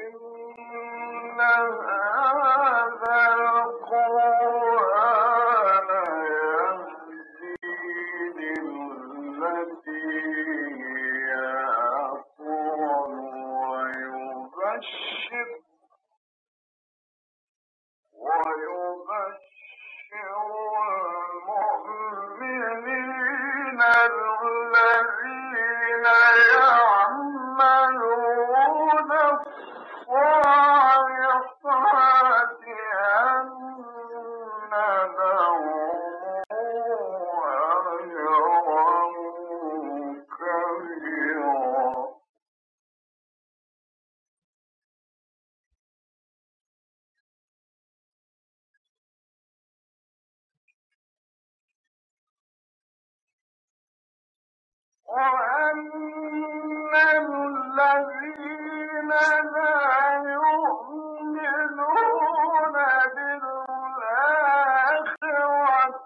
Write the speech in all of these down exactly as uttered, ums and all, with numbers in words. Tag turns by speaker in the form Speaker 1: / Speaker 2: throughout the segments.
Speaker 1: وأن الذين لا يؤمنون بالآخرة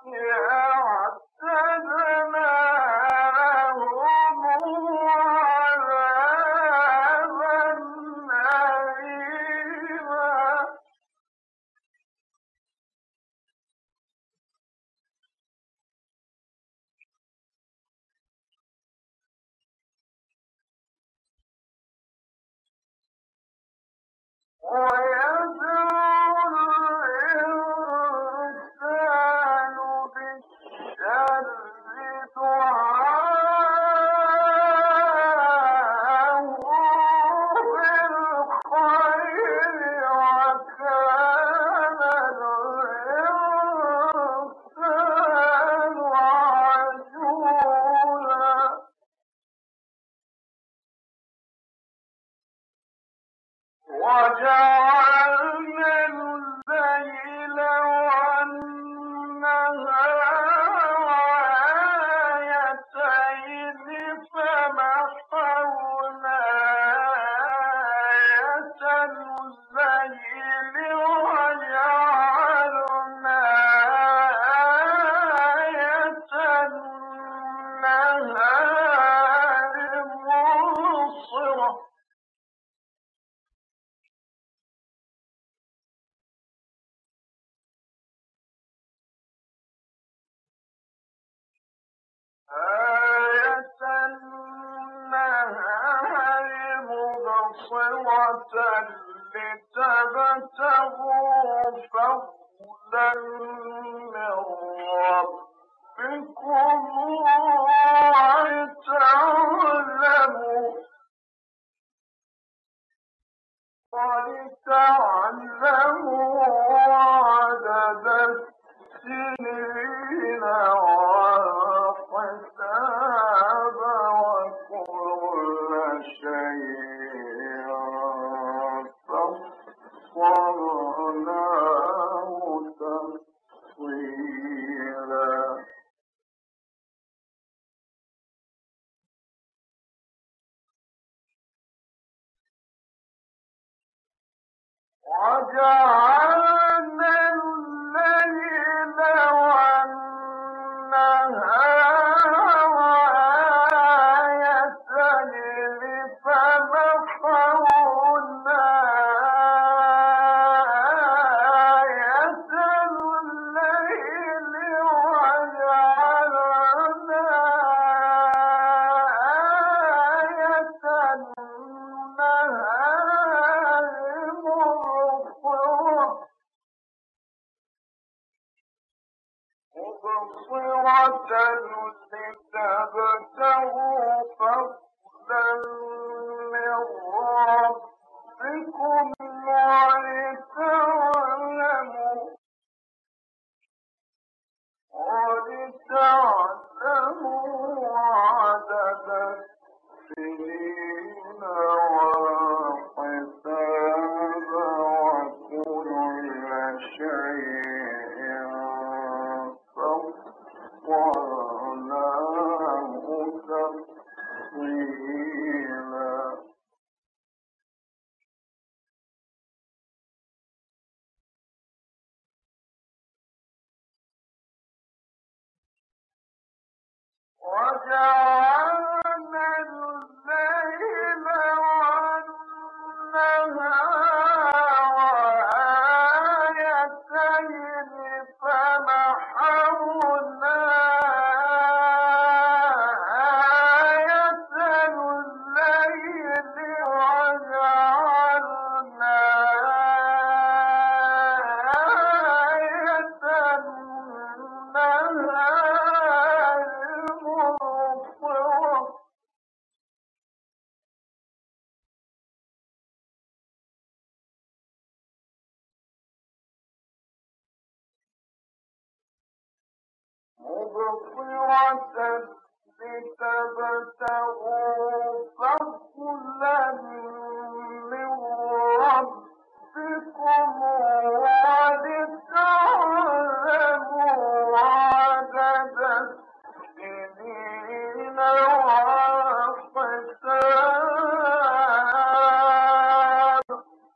Speaker 1: أعتدنا لهم عذابا أليما. ويدعو الإنسان بالشر دعاءه بالخير وكان الإنسان عجولا. وجعلنا الليل والنهار آيتين فمحونا آية الليل وجعلنا آية النهار مبصرة. آية النهار مبصرة لتبتغوا فضلا من ربكم ولتعلموا ولتعلموا عدد السنين والحساب وكل شيء فصلناه تفصيلا. وجعلنا الليل والنهار آيتين فمحونا آية الليل وجعلنا آية النهار مبصرة لتبتغوا فضلا من ربكم ولتعلموا ولتعلموا عدد السنين والحساب وكل شيء فصلناه تفصيلا. وجعلنا الليل والنهار مبصرة لتبتغوا فضلا من ربكم ولتعلموا عدد السنين والحساب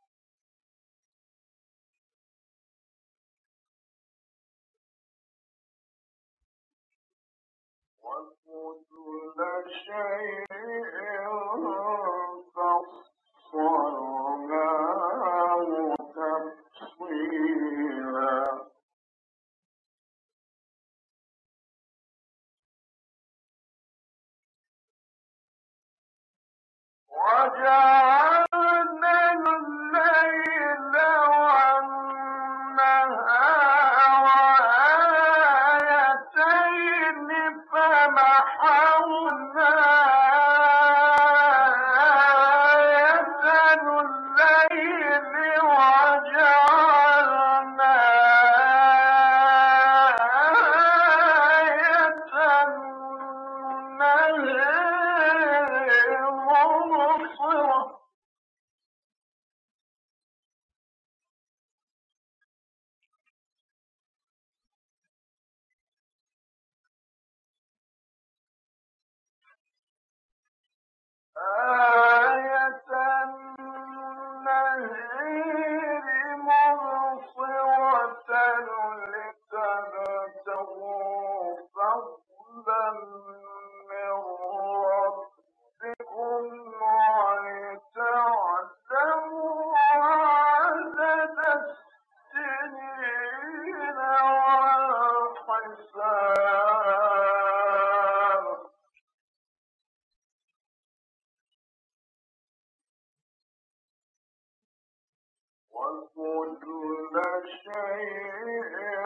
Speaker 1: وكل شيء فصلناه تفصيلا وجعلنا الليل والنهار آيتين فمحونا آية الليل وجعلنا آية النهار مبصرة آية النهار مبصرة لتبتغوا فضلا من ربكم ولتعلموا عدد السنين والحساب وكل شيء